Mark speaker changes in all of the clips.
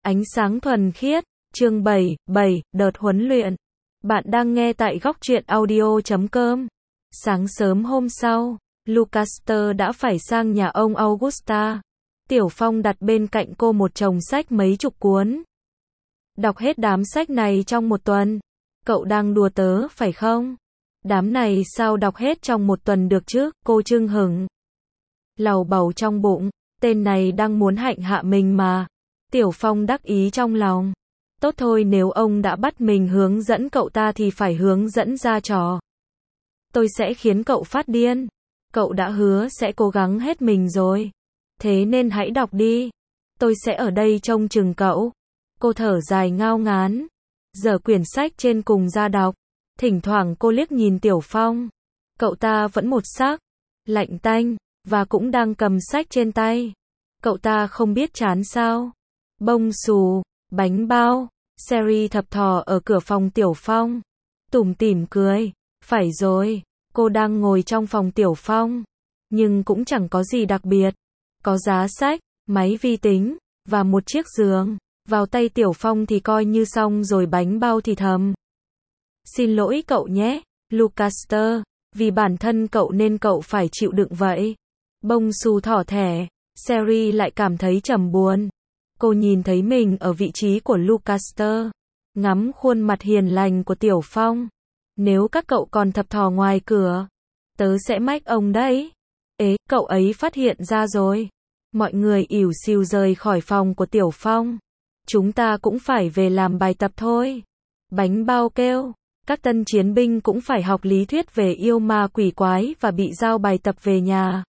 Speaker 1: Ánh sáng thuần khiết, chương 7, đợt huấn luyện. Bạn đang nghe tại góc truyện audio.com. Sáng sớm hôm sau, Lucaster đã phải sang nhà ông Augusta. Tiểu Phong đặt bên cạnh cô một chồng sách mấy chục cuốn. Đọc hết đám sách này trong một tuần. Cậu đang đùa tớ phải không? Đám này sao đọc hết trong một tuần được chứ? Cô trưng hửng lầu bầu trong bụng, tên này đang muốn hạnh hạ mình mà. Tiểu Phong đắc ý trong lòng. Tốt thôi, nếu ông đã bắt mình hướng dẫn cậu ta thì phải hướng dẫn ra trò. Tôi sẽ khiến cậu phát điên. Cậu đã hứa sẽ cố gắng hết mình rồi. Thế nên hãy đọc đi. Tôi sẽ ở đây trông chừng cậu. Cô thở dài ngao ngán. Giở quyển sách trên cùng ra đọc. Thỉnh thoảng cô liếc nhìn Tiểu Phong. Cậu ta vẫn một sắc, lạnh tanh, và cũng đang cầm sách trên tay. Cậu ta không biết chán sao. Bông xù, bánh bao, Sherry thập thò ở cửa phòng Tiểu Phong. Tủm tỉm cười. Phải rồi, cô đang ngồi trong phòng Tiểu Phong. Nhưng cũng chẳng có gì đặc biệt. Có giá sách, máy vi tính, và một chiếc giường. Vào tay Tiểu Phong thì coi như xong rồi. Bánh bao thì thầm. Xin lỗi cậu nhé, Lucaster. Vì bản thân cậu nên cậu phải chịu đựng vậy. Bông xù thỏ thẻ. Sherry lại cảm thấy trầm buồn. Cô nhìn thấy mình ở vị trí của Lucaster. Ngắm khuôn mặt hiền lành của Tiểu Phong. Nếu các cậu còn thập thò ngoài cửa, tớ sẽ mách ông đấy. Ế, cậu ấy phát hiện ra rồi. Mọi người ỉu xìu rời khỏi phòng của Tiểu Phong. Chúng ta cũng phải về làm bài tập thôi. Bánh bao kêu. Các tân chiến binh cũng phải học lý thuyết về yêu ma quỷ quái và bị giao bài tập về nhà.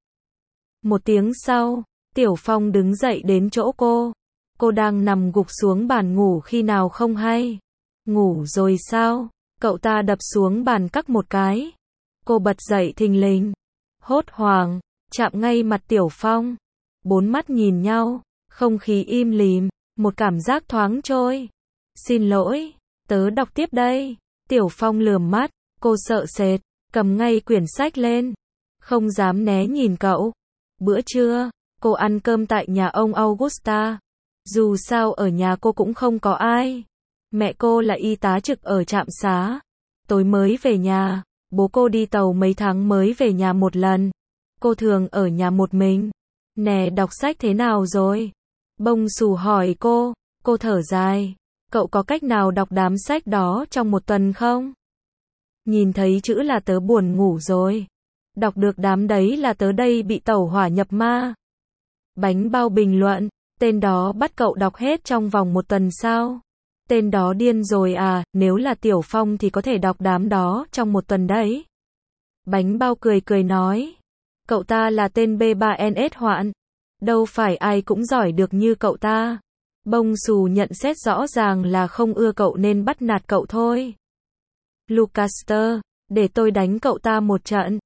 Speaker 1: Một tiếng sau, Tiểu Phong đứng dậy đến chỗ cô. Cô đang nằm gục xuống bàn ngủ khi nào không hay. Ngủ rồi sao? Cậu ta đập xuống bàn cắc một cái. Cô bật dậy thình lình. Hốt hoảng, chạm ngay mặt Tiểu Phong. Bốn mắt nhìn nhau, không khí im lìm, một cảm giác thoáng trôi. Xin lỗi, tớ đọc tiếp đây. Tiểu Phong lườm mắt, cô sợ sệt, cầm ngay quyển sách lên. Không dám né nhìn cậu. Bữa trưa, cô ăn cơm tại nhà ông Augusta. Dù sao ở nhà cô cũng không có ai. Mẹ cô là y tá trực ở trạm xá. Tối mới về nhà, bố cô đi tàu mấy tháng mới về nhà một lần. Cô thường ở nhà một mình. Nè, đọc sách thế nào rồi? Bông xù hỏi cô thở dài. Cậu có cách nào đọc đám sách đó trong một tuần không? Nhìn thấy chữ là tớ buồn ngủ rồi. Đọc được đám đấy là tớ đây bị tẩu hỏa nhập ma. Bánh bao bình luận. Tên đó bắt cậu đọc hết trong vòng một tuần sao? Tên đó điên rồi à, nếu là Tiểu Phong thì có thể đọc đám đó trong một tuần đấy. Bánh bao cười cười nói. Cậu ta là tên B3NS hoạn. Đâu phải ai cũng giỏi được như cậu ta. Bông xù nhận xét rõ ràng là không ưa cậu nên bắt nạt cậu thôi. Lucaster, để tôi đánh cậu ta một trận.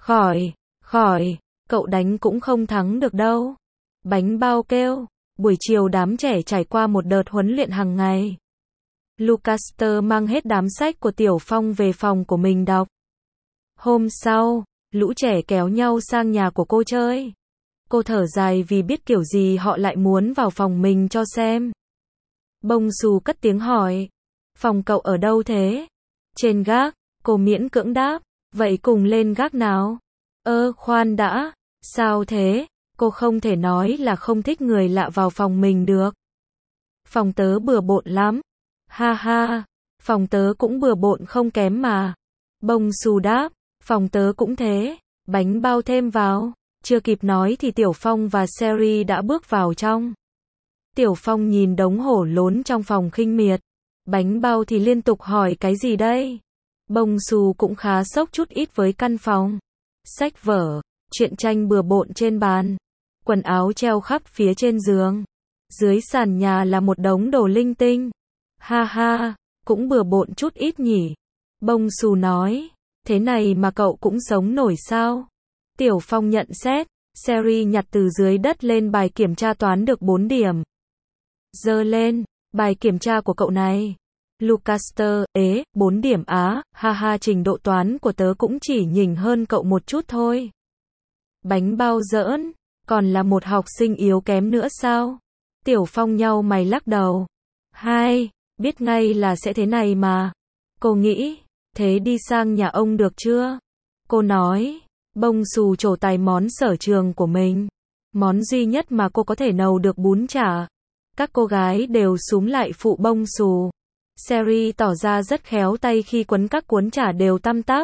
Speaker 1: Khỏi, cậu đánh cũng không thắng được đâu. Bánh bao kêu. Buổi chiều đám trẻ trải qua một đợt huấn luyện hàng ngày. Lucaster mang hết đám sách của Tiểu Phong về phòng của mình đọc. Hôm sau, lũ trẻ kéo nhau sang nhà của cô chơi. Cô thở dài vì biết kiểu gì họ lại muốn vào phòng mình cho xem. Bông xù cất tiếng hỏi. Phòng cậu ở đâu thế? Trên gác, cô miễn cưỡng đáp. Vậy cùng lên gác nào? Khoan đã. Sao thế? Cô không thể nói là không thích người lạ vào phòng mình được. Phòng tớ bừa bộn lắm. Ha ha, phòng tớ cũng bừa bộn không kém mà. Bông xù đáp. Phòng tớ cũng thế. Bánh bao thêm vào. Chưa kịp nói thì Tiểu Phong và Sherry đã bước vào trong. Tiểu Phong nhìn đống hổ lốn trong phòng khinh miệt. Bánh bao thì liên tục hỏi cái gì đây? Bông xù cũng khá sốc chút ít với căn phòng. Sách vở, truyện tranh bừa bộn trên bàn. Quần áo treo khắp phía trên giường. Dưới sàn nhà là một đống đồ linh tinh. Ha ha, cũng bừa bộn chút ít nhỉ. Bông xù nói. Thế này mà cậu cũng sống nổi sao? Tiểu Phong nhận xét. Sherry nhặt từ dưới đất lên bài kiểm tra toán được 4 điểm. Giơ lên. Bài kiểm tra của cậu này. Lucaster, 4 điểm á, ha ha, trình độ toán của tớ cũng chỉ nhỉnh hơn cậu một chút thôi. Bánh bao giỡn, còn là một học sinh yếu kém nữa sao? Tiểu Phong nhau mày lắc đầu. Hai, biết ngay là sẽ thế này mà. Cô nghĩ, thế đi sang nhà ông được chưa? Cô nói, bông xù trổ tài món sở trường của mình. Món duy nhất mà cô có thể nấu được bún chả. Các cô gái đều xúm lại phụ bông xù. Sherry tỏ ra rất khéo tay khi quấn các cuốn chả đều tăm tắp.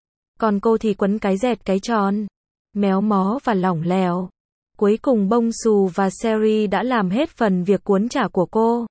Speaker 1: Còn cô thì quấn cái dẹt cái tròn, méo mó và lỏng lẻo. Cuối cùng bông xù và Sherry đã làm hết phần việc cuốn chả của cô.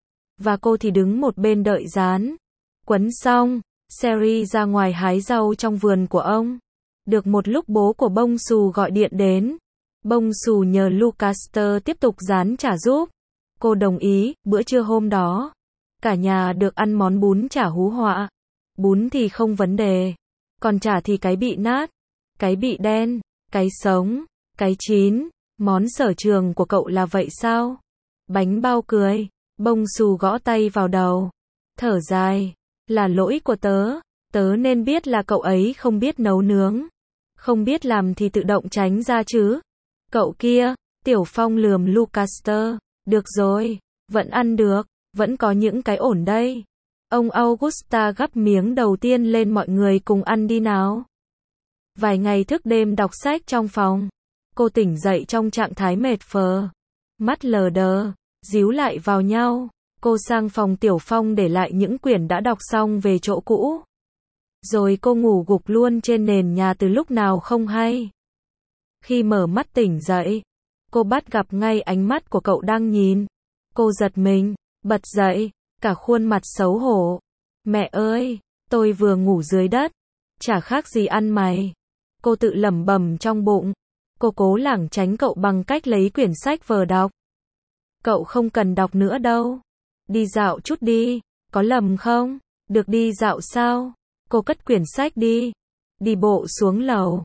Speaker 1: Và cô thì đứng một bên đợi dán. Quấn xong, Sherry ra ngoài hái rau trong vườn của ông. Được một lúc bố của bông xù gọi điện đến. Bông xù nhờ Lucaster tiếp tục dán chả giúp. Cô đồng ý, bữa trưa hôm đó. Cả nhà được ăn món bún chả hú họa. Bún thì không vấn đề. Còn chả thì cái bị nát, cái bị đen, cái sống, cái chín. Món sở trường của cậu là vậy sao? Bánh bao cười. Bông xù gõ tay vào đầu. Thở dài. Là lỗi của tớ. Tớ nên biết là cậu ấy không biết nấu nướng. Không biết làm thì tự động tránh ra chứ. Cậu kia. Tiểu Phong lườm Lucaster. Được rồi. Vẫn ăn được. Vẫn có những cái ổn đây. Ông Augusta gắp miếng đầu tiên lên, mọi người cùng ăn đi nào. Vài ngày thức đêm đọc sách trong phòng. Cô tỉnh dậy trong trạng thái mệt phờ. Mắt lờ đờ, díu lại vào nhau. Cô sang phòng Tiểu Phong để lại những quyển đã đọc xong về chỗ cũ. Rồi cô ngủ gục luôn trên nền nhà từ lúc nào không hay. Khi mở mắt tỉnh dậy, cô bắt gặp ngay ánh mắt của cậu đang nhìn. Cô giật mình, bật dậy, cả khuôn mặt xấu hổ. Mẹ ơi, tôi vừa ngủ dưới đất. Chả khác gì ăn mày. Cô tự lẩm bẩm trong bụng. Cô cố lảng tránh cậu bằng cách lấy quyển sách vờ đọc. Cậu không cần đọc nữa đâu. Đi dạo chút đi, có lầm không? Được đi dạo sao? Cô cất quyển sách đi. Đi bộ xuống lầu.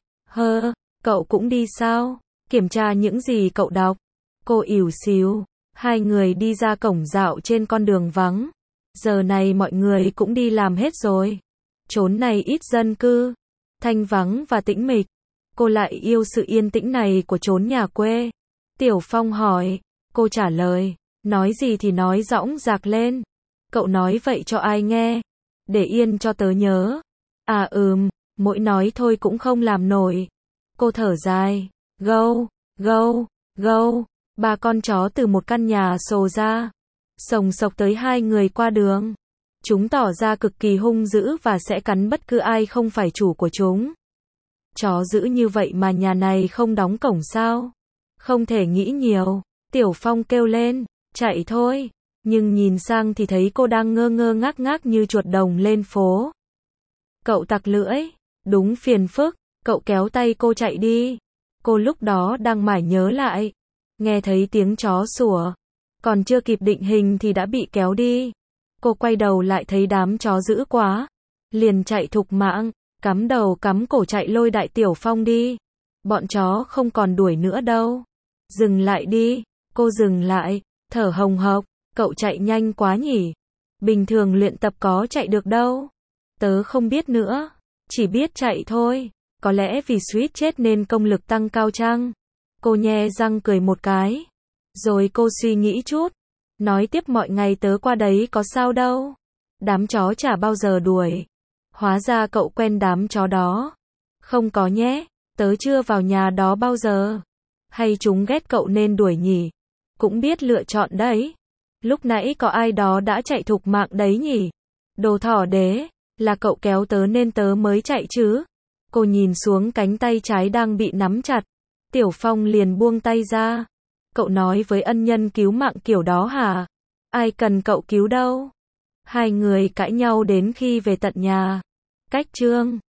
Speaker 1: Cậu cũng đi sao? Kiểm tra những gì cậu đọc. Cô ỉu xìu. Hai người đi ra cổng dạo trên con đường vắng. Giờ này mọi người cũng đi làm hết rồi. Chốn này ít dân cư, thanh vắng và tĩnh mịch. Cô lại yêu sự yên tĩnh này của chốn nhà quê. Tiểu Phong hỏi. Cô trả lời. Nói gì thì nói dõng dạc lên. Cậu nói vậy cho ai nghe? Để yên cho tớ nhớ. À mỗi nói thôi cũng không làm nổi. Cô thở dài. Gâu, gâu, gâu. Ba con chó từ một căn nhà sồ ra. Sồng sộc tới hai người qua đường. Chúng tỏ ra cực kỳ hung dữ và sẽ cắn bất cứ ai không phải chủ của chúng. Chó dữ như vậy mà nhà này không đóng cổng sao? Không thể nghĩ nhiều. Tiểu Phong kêu lên. Chạy thôi. Nhưng nhìn sang thì thấy cô đang ngơ ngơ ngác ngác như chuột đồng lên phố. Cậu tặc lưỡi. Đúng phiền phức. Cậu kéo tay cô chạy đi. Cô lúc đó đang mải nhớ lại. Nghe thấy tiếng chó sủa. Còn chưa kịp định hình thì đã bị kéo đi. Cô quay đầu lại thấy đám chó dữ quá. Liền chạy thục mạng. Cắm đầu cắm cổ chạy lôi đại Tiểu Phong đi. Bọn chó không còn đuổi nữa đâu. Dừng lại đi. Cô dừng lại. Thở hồng hộc. Cậu chạy nhanh quá nhỉ. Bình thường luyện tập có chạy được đâu. Tớ không biết nữa. Chỉ biết chạy thôi. Có lẽ vì suýt chết nên công lực tăng cao chăng? Cô nhe răng cười một cái. Rồi cô suy nghĩ chút. Nói tiếp mọi ngày tớ qua đấy có sao đâu. Đám chó chả bao giờ đuổi. Hóa ra cậu quen đám chó đó. Không có nhé. Tớ chưa vào nhà đó bao giờ. Hay chúng ghét cậu nên đuổi nhỉ? Cũng biết lựa chọn đấy. Lúc nãy có ai đó đã chạy thục mạng đấy nhỉ? Đồ thỏ đế. Là cậu kéo tớ nên tớ mới chạy chứ. Cô nhìn xuống cánh tay trái đang bị nắm chặt. Tiểu Phong liền buông tay ra. Cậu nói với ân nhân cứu mạng kiểu đó hả? Ai cần cậu cứu đâu. Hai người cãi nhau đến khi về tận nhà. Cách chương